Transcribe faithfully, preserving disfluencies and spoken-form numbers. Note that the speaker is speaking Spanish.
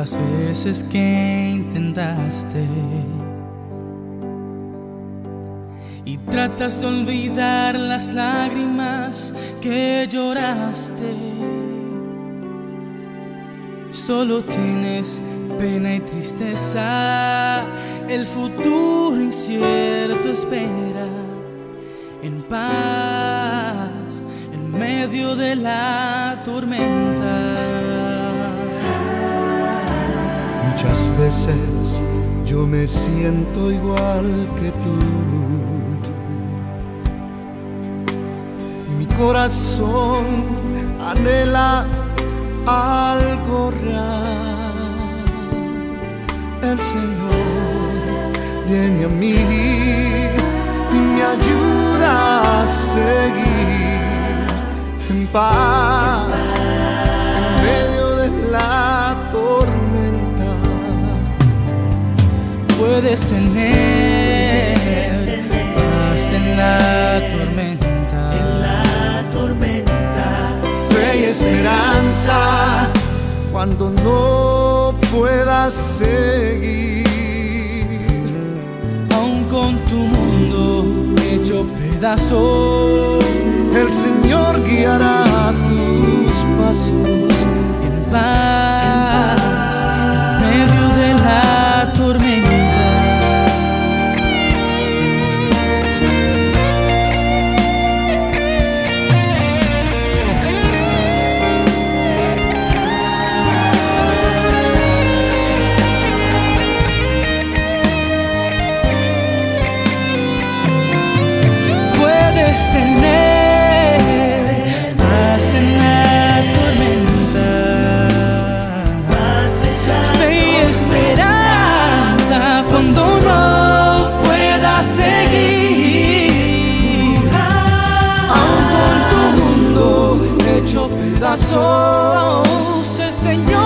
las veces que intentaste y tratas de olvidar las lágrimas que lloraste. Solo tienes pena y tristeza, el futuro incierto espera en paz en medio de la tormenta. Muchas veces yo me siento igual que tú. Mi corazón anhela algo real. El Señor viene a mí y me ayuda a seguir en paz en medio de la tormenta. Puedes tener paz en la tormenta, en la tormenta, fe y esperanza cuando no puedas seguir. Aún con tu mundo hecho pedazos, el Señor guiará tus pasos en paz en medio de la tormenta. Pedazos, el Señor